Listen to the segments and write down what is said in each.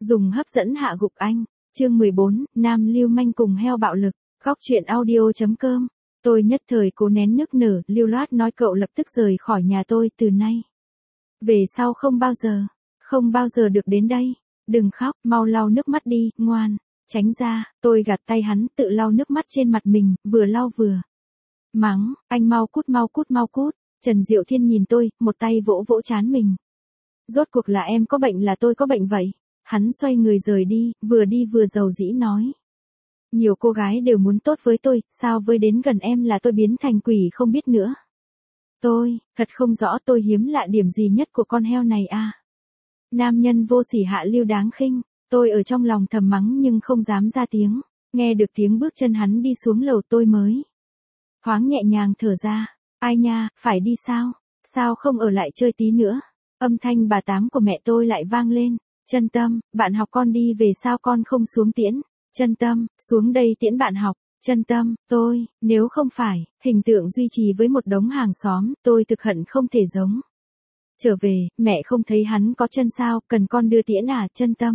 Dùng hấp dẫn hạ gục anh. Chương 14, nam lưu manh cùng heo bạo lực. Góc truyện audio.com. Tôi nhất thời cố nén nức nở, lưu loát nói cậu lập tức rời khỏi nhà tôi từ nay. Về sau không bao giờ được đến đây. Đừng khóc, mau lau nước mắt đi, ngoan. Tránh ra, tôi gạt tay hắn, tự lau nước mắt trên mặt mình, vừa lau vừa mắng, anh mau cút. Trần Diệu Thiên nhìn tôi, một tay vỗ vỗ trán mình. Rốt cuộc là em có bệnh là tôi có bệnh vậy? Hắn xoay người rời đi vừa dầu dĩ nói. Nhiều cô gái đều muốn tốt với tôi, sao với đến gần em là tôi biến thành quỷ không biết nữa. Tôi, thật không rõ tôi hiếm lạ điểm gì nhất của con heo này à. Nam nhân vô sỉ hạ lưu đáng khinh, tôi ở trong lòng thầm mắng nhưng không dám ra tiếng. Nghe được tiếng bước chân hắn đi xuống lầu tôi mới thoáng nhẹ nhàng thở ra. Ai nha, phải đi sao? Sao không ở lại chơi tí nữa? Âm thanh bà Tám của mẹ tôi lại vang lên. Chân Tâm, bạn học con đi về sao con không xuống tiễn? Chân Tâm, xuống đây tiễn bạn học. Chân Tâm, nếu không phải, hình tượng duy trì với một đống hàng xóm, tôi thực hận không thể giống. Trở về, mẹ không thấy hắn có chân sao, cần con đưa tiễn à?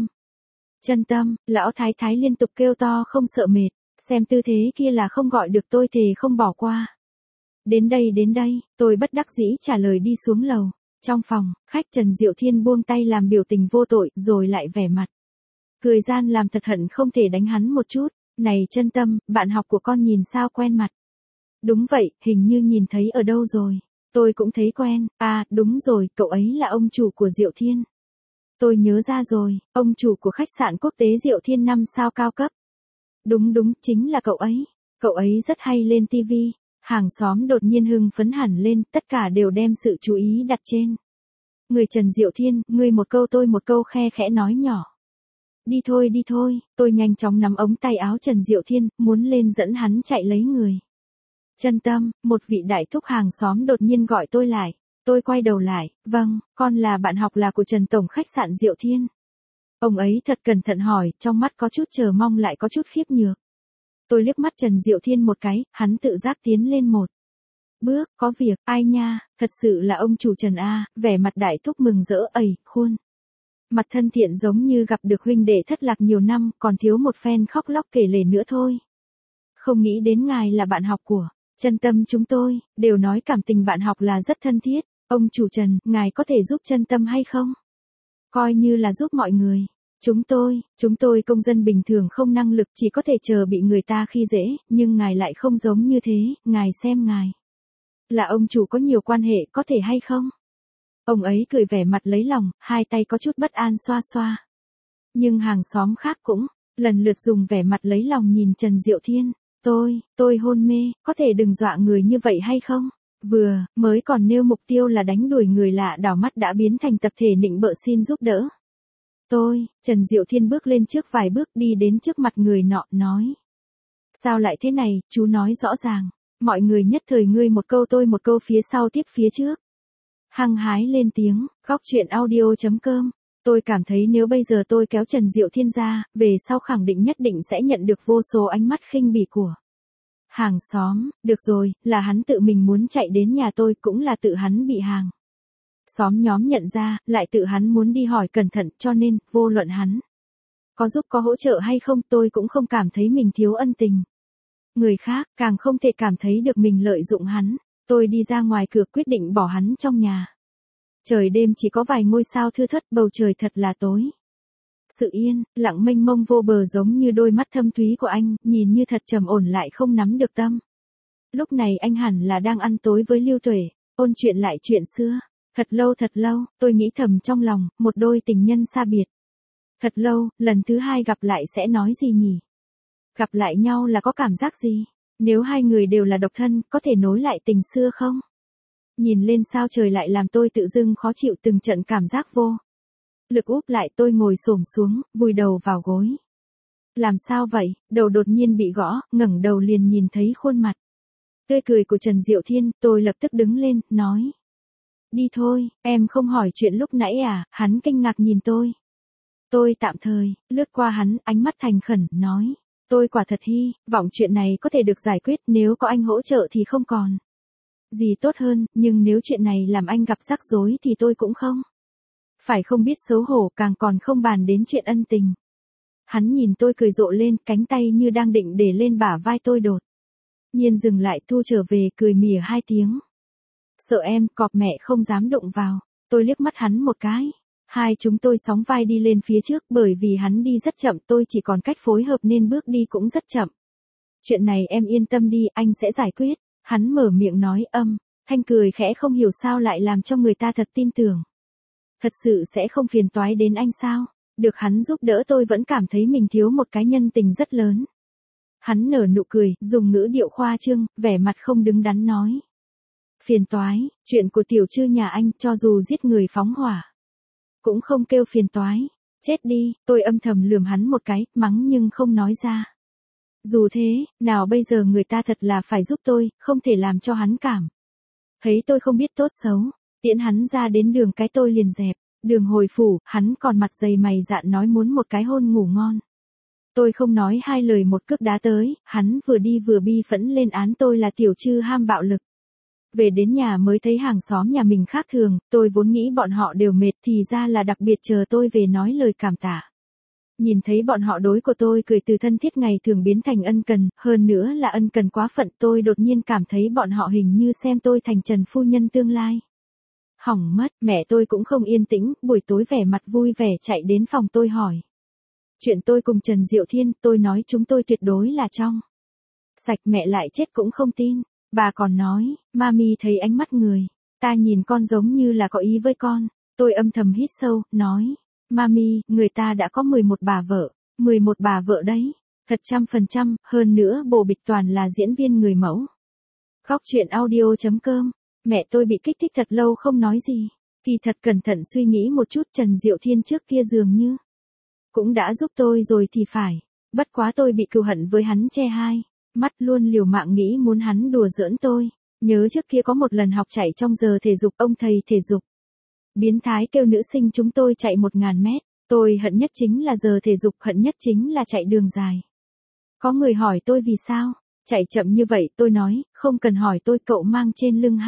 Chân Tâm, lão thái thái liên tục kêu to không sợ mệt, xem tư thế kia là không gọi được tôi thề không bỏ qua. Đến đây, tôi bất đắc dĩ trả lời đi xuống lầu. Trong phòng, khách Trần Diệu Thiên buông tay làm biểu tình vô tội, rồi lại vẻ mặt cười gian làm thật hận không thể đánh hắn một chút. Này Chân Tâm, bạn học của con nhìn sao quen mặt. Đúng vậy, hình như nhìn thấy ở đâu rồi. Tôi cũng thấy quen, à, đúng rồi, cậu ấy là ông chủ của Diệu Thiên. Tôi nhớ ra rồi, ông chủ của khách sạn quốc tế Diệu Thiên 5 sao cao cấp. Đúng, chính là cậu ấy. Cậu ấy rất hay lên tivi. Hàng xóm đột nhiên hưng phấn hẳn lên, tất cả đều đem sự chú ý đặt trên người Trần Diệu Thiên, ngươi một câu tôi một câu khe khẽ nói nhỏ. Đi thôi, tôi nhanh chóng nắm ống tay áo Trần Diệu Thiên, muốn lên dẫn hắn chạy lấy người. Chân Tâm, một vị đại thúc hàng xóm đột nhiên gọi tôi lại. Tôi quay đầu lại, vâng, con là bạn học là của Trần Tổng khách sạn Diệu Thiên. Ông ấy thật cẩn thận hỏi, trong mắt có chút chờ mong lại có chút khiếp nhược. Tôi liếc mắt Trần Diệu Thiên một cái, hắn tự giác tiến lên một bước, có việc, ai nha, thật sự là ông chủ Trần A, vẻ mặt đại thúc mừng rỡ, khuôn mặt thân thiện giống như gặp được huynh đệ thất lạc nhiều năm, còn thiếu một phen khóc lóc kể lể nữa thôi. Không nghĩ đến ngài là bạn học của Chân Tâm chúng tôi, đều nói cảm tình bạn học là rất thân thiết, ông chủ Trần, ngài có thể giúp Chân Tâm hay không? Coi như là giúp mọi người. Chúng tôi công dân bình thường không năng lực chỉ có thể chờ bị người ta khi dễ, nhưng ngài lại không giống như thế, ngài xem ngài. Là ông chủ có nhiều quan hệ có thể hay không? Ông ấy cười vẻ mặt lấy lòng, hai tay có chút bất an xoa xoa. Nhưng hàng xóm khác cũng, lần lượt dùng vẻ mặt lấy lòng nhìn Trần Diệu Thiên. Tôi hôn mê, có thể đừng dọa người như vậy hay không? Mới còn nêu mục tiêu là đánh đuổi người lạ đảo mắt đã biến thành tập thể nịnh bợ xin giúp đỡ. Trần Diệu Thiên bước lên trước vài bước đi đến trước mặt người nọ, nói. Sao lại thế này, chú nói rõ ràng. Mọi người nhất thời ngươi một câu tôi một câu phía sau tiếp phía trước. Hăng hái lên tiếng, góc truyện audio.com. Tôi cảm thấy nếu bây giờ tôi kéo Trần Diệu Thiên ra, về sau khẳng định nhất định sẽ nhận được vô số ánh mắt khinh bỉ của hàng xóm. Được rồi, là hắn tự mình muốn chạy đến nhà tôi, cũng là tự hắn bị hàng xóm nhóm nhận ra, lại tự hắn muốn đi hỏi cẩn thận, cho nên, vô luận hắn có giúp có hỗ trợ hay không, tôi cũng không cảm thấy mình thiếu ân tình. Người khác, càng không thể cảm thấy được mình lợi dụng hắn. Tôi đi ra ngoài cửa quyết định bỏ hắn trong nhà. Trời đêm chỉ có vài ngôi sao thưa thớt, bầu trời thật là tối. Sự yên, lặng mênh mông vô bờ giống như đôi mắt thâm thúy của anh, nhìn như thật trầm ổn lại không nắm được tâm. Lúc này anh hẳn là đang ăn tối với Lưu Tuệ, ôn chuyện lại chuyện xưa. Thật lâu, tôi nghĩ thầm trong lòng, một đôi tình nhân xa biệt. Thật lâu, lần thứ hai gặp lại sẽ nói gì nhỉ? Gặp lại nhau là có cảm giác gì? Nếu hai người đều là độc thân, có thể nối lại tình xưa không? Nhìn lên sao trời lại làm tôi tự dưng khó chịu từng trận cảm giác vô lực úp lại, tôi ngồi xổm xuống, vùi đầu vào gối. Làm sao vậy? Đầu đột nhiên bị gõ, ngẩng đầu liền nhìn thấy khuôn mặt tươi cười của Trần Diệu Thiên, tôi lập tức đứng lên, nói. Đi thôi, em không hỏi chuyện lúc nãy à? Hắn kinh ngạc nhìn tôi. Tôi tạm thời, lướt qua hắn, ánh mắt thành khẩn, nói. Tôi quả thật hy vọng chuyện này có thể được giải quyết, nếu có anh hỗ trợ thì không còn gì tốt hơn, nhưng nếu chuyện này làm anh gặp rắc rối thì tôi cũng không Phải không biết xấu hổ, càng còn không bàn đến chuyện ân tình. Hắn nhìn tôi cười rộ lên, cánh tay như đang định để lên bả vai tôi đột nhiên dừng lại, thu trở về, cười mỉa 2 tiếng. Sợ em, cọp mẹ không dám đụng vào. Tôi liếc mắt hắn một cái. Hai chúng tôi sóng vai đi lên phía trước, bởi vì hắn đi rất chậm, tôi chỉ còn cách phối hợp nên bước đi cũng rất chậm. Chuyện này em yên tâm đi, anh sẽ giải quyết. Hắn mở miệng nói Thanh cười khẽ, không hiểu sao lại làm cho người ta thật tin tưởng. Thật sự sẽ không phiền toái đến anh sao? Được hắn giúp đỡ tôi vẫn cảm thấy mình thiếu một cái nhân tình rất lớn. Hắn nở nụ cười, dùng ngữ điệu khoa trương, vẻ mặt không đứng đắn nói. Phiền toái, chuyện của tiểu trư nhà anh, cho dù giết người phóng hỏa cũng không kêu phiền toái. Chết đi, tôi âm thầm lườm hắn một cái, mắng nhưng không nói ra. Dù thế, nào bây giờ người ta thật là phải giúp tôi, không thể làm cho hắn cảm thấy tôi không biết tốt xấu. Tiễn hắn ra đến đường cái tôi liền dẹp đường hồi phủ, hắn còn mặt dày mày dạn nói muốn một cái hôn ngủ ngon. Tôi không nói hai lời một cước đá tới, hắn vừa đi vừa bi phẫn lên án tôi là tiểu trư ham bạo lực. Về đến nhà mới thấy hàng xóm nhà mình khác thường, tôi vốn nghĩ bọn họ đều mệt thì ra là đặc biệt chờ tôi về nói lời cảm tạ. Nhìn thấy bọn họ đối của tôi cười từ thân thiết ngày thường biến thành ân cần, hơn nữa là ân cần quá phận, tôi đột nhiên cảm thấy bọn họ hình như xem tôi thành Trần phu nhân tương lai. Hỏng mất, mẹ tôi cũng không yên tĩnh, buổi tối vẻ mặt vui vẻ chạy đến phòng tôi hỏi. Chuyện tôi cùng Trần Diệu Thiên, tôi nói chúng tôi tuyệt đối là trong sạch, mẹ lại chết cũng không tin. Bà còn nói, mami thấy ánh mắt người ta nhìn con giống như là có ý với con. Tôi âm thầm hít sâu, nói, mami, người ta đã có 11 bà vợ, 11 bà vợ đấy, thật 100%, hơn nữa bồ bịch toàn là diễn viên người mẫu. Góc truyện audio.com, mẹ tôi bị kích thích thật lâu không nói gì. Kỳ thật cẩn thận suy nghĩ một chút, Trần Diệu Thiên trước kia dường như cũng đã giúp tôi rồi thì phải. Bất quá tôi bị cừu hận với hắn che hai mắt, luôn liều mạng nghĩ muốn hắn đùa giỡn tôi. Nhớ trước kia có một lần học chạy trong giờ thể dục, ông thầy thể dục biến thái kêu nữ sinh chúng tôi chạy 1000 mét. Tôi hận nhất chính là giờ thể dục, hận nhất chính là chạy đường dài. Có người hỏi tôi vì sao chạy chậm như vậy, tôi nói, không cần hỏi tôi, cậu mang trên lưng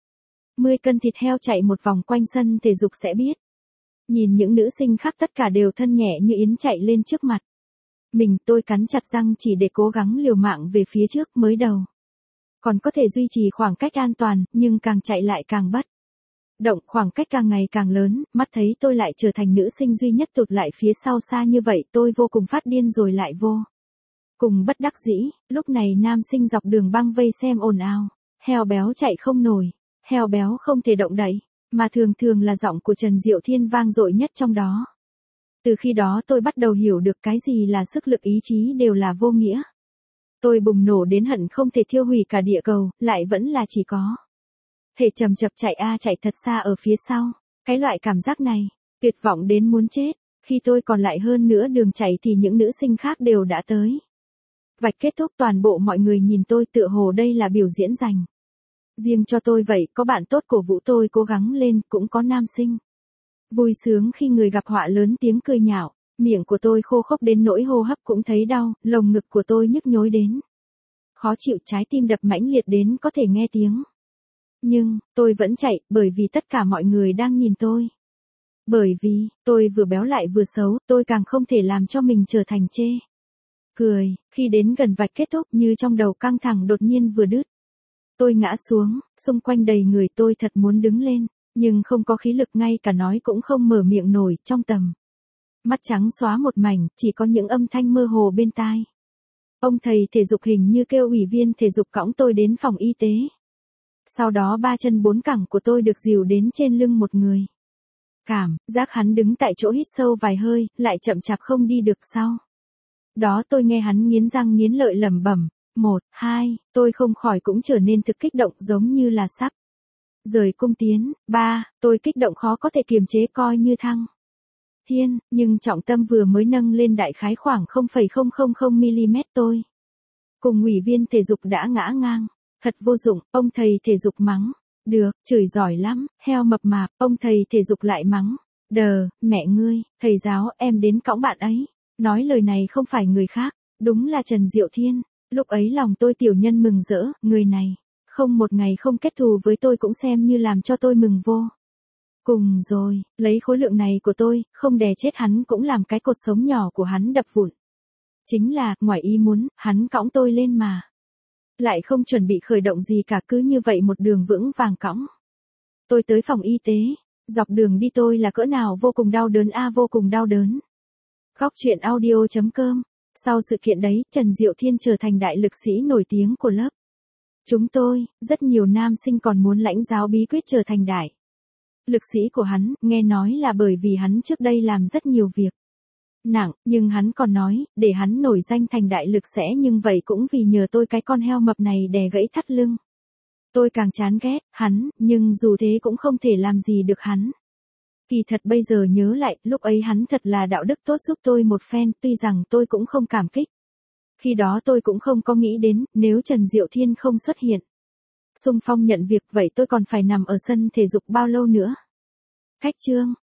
20 cân thịt heo chạy một vòng quanh sân thể dục sẽ biết. Nhìn những nữ sinh khác tất cả đều thân nhẹ như yến chạy lên trước mặt mình, tôi cắn chặt răng chỉ để cố gắng liều mạng về phía trước. Mới đầu còn có thể duy trì khoảng cách an toàn, nhưng càng chạy lại càng bất động, khoảng cách càng ngày càng lớn, mắt thấy tôi lại trở thành nữ sinh duy nhất tụt lại phía sau xa như vậy, tôi vô cùng phát điên rồi lại vô cùng bất đắc dĩ. Lúc này nam sinh dọc đường băng vây xem ồn ào, heo béo chạy không nổi, heo béo không thể động đậy, mà thường thường là giọng của Trần Diệu Thiên vang dội nhất trong đó. Từ khi đó tôi bắt đầu hiểu được cái gì là sức lực, ý chí đều là vô nghĩa. Tôi bùng nổ đến hận không thể thiêu hủy cả địa cầu, lại vẫn là chỉ có thể chậm chậm chạy chạy thật xa ở phía sau. Cái loại cảm giác này, tuyệt vọng đến muốn chết. Khi tôi còn lại hơn nữa đường chạy thì những nữ sinh khác đều đã tới vạch kết thúc, toàn bộ mọi người nhìn tôi tựa hồ đây là biểu diễn dành riêng cho tôi vậy. Có bạn tốt cổ vũ tôi cố gắng lên, cũng có nam sinh vui sướng khi người gặp họa lớn tiếng cười nhạo. Miệng của tôi khô khốc đến nỗi hô hấp cũng thấy đau, lồng ngực của tôi nhức nhối đến khó chịu, trái tim đập mãnh liệt đến có thể nghe tiếng. Nhưng tôi vẫn chạy, bởi vì tất cả mọi người đang nhìn tôi. Bởi vì tôi vừa béo lại vừa xấu, tôi càng không thể làm cho mình trở thành chê cười. Khi đến gần vạch kết thúc, như trong đầu căng thẳng đột nhiên vừa đứt, tôi ngã xuống, xung quanh đầy người, tôi thật muốn đứng lên, nhưng không có khí lực, ngay cả nói cũng không mở miệng nổi. Trong tầm mắt trắng xóa một mảnh, chỉ có những âm thanh mơ hồ bên tai. Ông thầy thể dục hình như kêu ủy viên thể dục cõng tôi đến phòng y tế. Sau đó 3 chân 4 cẳng của tôi được dìu đến trên lưng một người. Cảm giác hắn đứng tại chỗ hít sâu vài hơi, lại chậm chạp không đi được. Sau đó tôi nghe hắn nghiến răng nghiến lợi lẩm bẩm, 1, 2, tôi không khỏi cũng trở nên thực kích động, giống như là sắp rời cung tiến. 3, tôi kích động khó có thể kiềm chế, coi như thăng thiên, nhưng trọng tâm vừa mới nâng lên đại khái khoảng 0,000mm, tôi cùng ủy viên thể dục đã ngã ngang. Thật vô dụng, ông thầy thể dục mắng. Được, chửi giỏi lắm, heo mập mạp. Ông thầy thể dục lại mắng. Đờ, mẹ ngươi, thầy giáo, em đến cõng bạn ấy. Nói lời này không phải người khác, đúng là Trần Diệu Thiên. Lúc ấy lòng tôi tiểu nhân mừng rỡ, người này không một ngày không kết thù với tôi cũng xem như làm cho tôi mừng vô Cùng rồi, lấy khối lượng này của tôi, không đè chết hắn cũng làm cái cột sống nhỏ của hắn đập vụn. Chính là, ngoài ý muốn, hắn cõng tôi lên mà. Lại không chuẩn bị khởi động gì cả, cứ như vậy một đường vững vàng cõng. Tôi tới phòng y tế, dọc đường đi tôi là cỡ nào vô cùng đau đớn vô cùng đau đớn. Góc truyện audio.com. Sau sự kiện đấy, Trần Diệu Thiên trở thành đại lực sĩ nổi tiếng của lớp. Chúng tôi, rất nhiều nam sinh còn muốn lãnh giáo bí quyết trở thành đại lực sĩ của hắn, nghe nói là bởi vì hắn trước đây làm rất nhiều việc nặng, nhưng hắn còn nói, để hắn nổi danh thành đại lực sẽ nhưng vậy cũng vì nhờ tôi cái con heo mập này đè gãy thắt lưng. Tôi càng chán ghét hắn, nhưng dù thế cũng không thể làm gì được hắn. Kỳ thật bây giờ nhớ lại, lúc ấy hắn thật là đạo đức tốt giúp tôi một phen, tuy rằng tôi cũng không cảm kích. Khi đó tôi cũng không có nghĩ đến, nếu Trần Diệu Thiên không xuất hiện xung phong nhận việc vậy tôi còn phải nằm ở sân thể dục bao lâu nữa. Khách chương.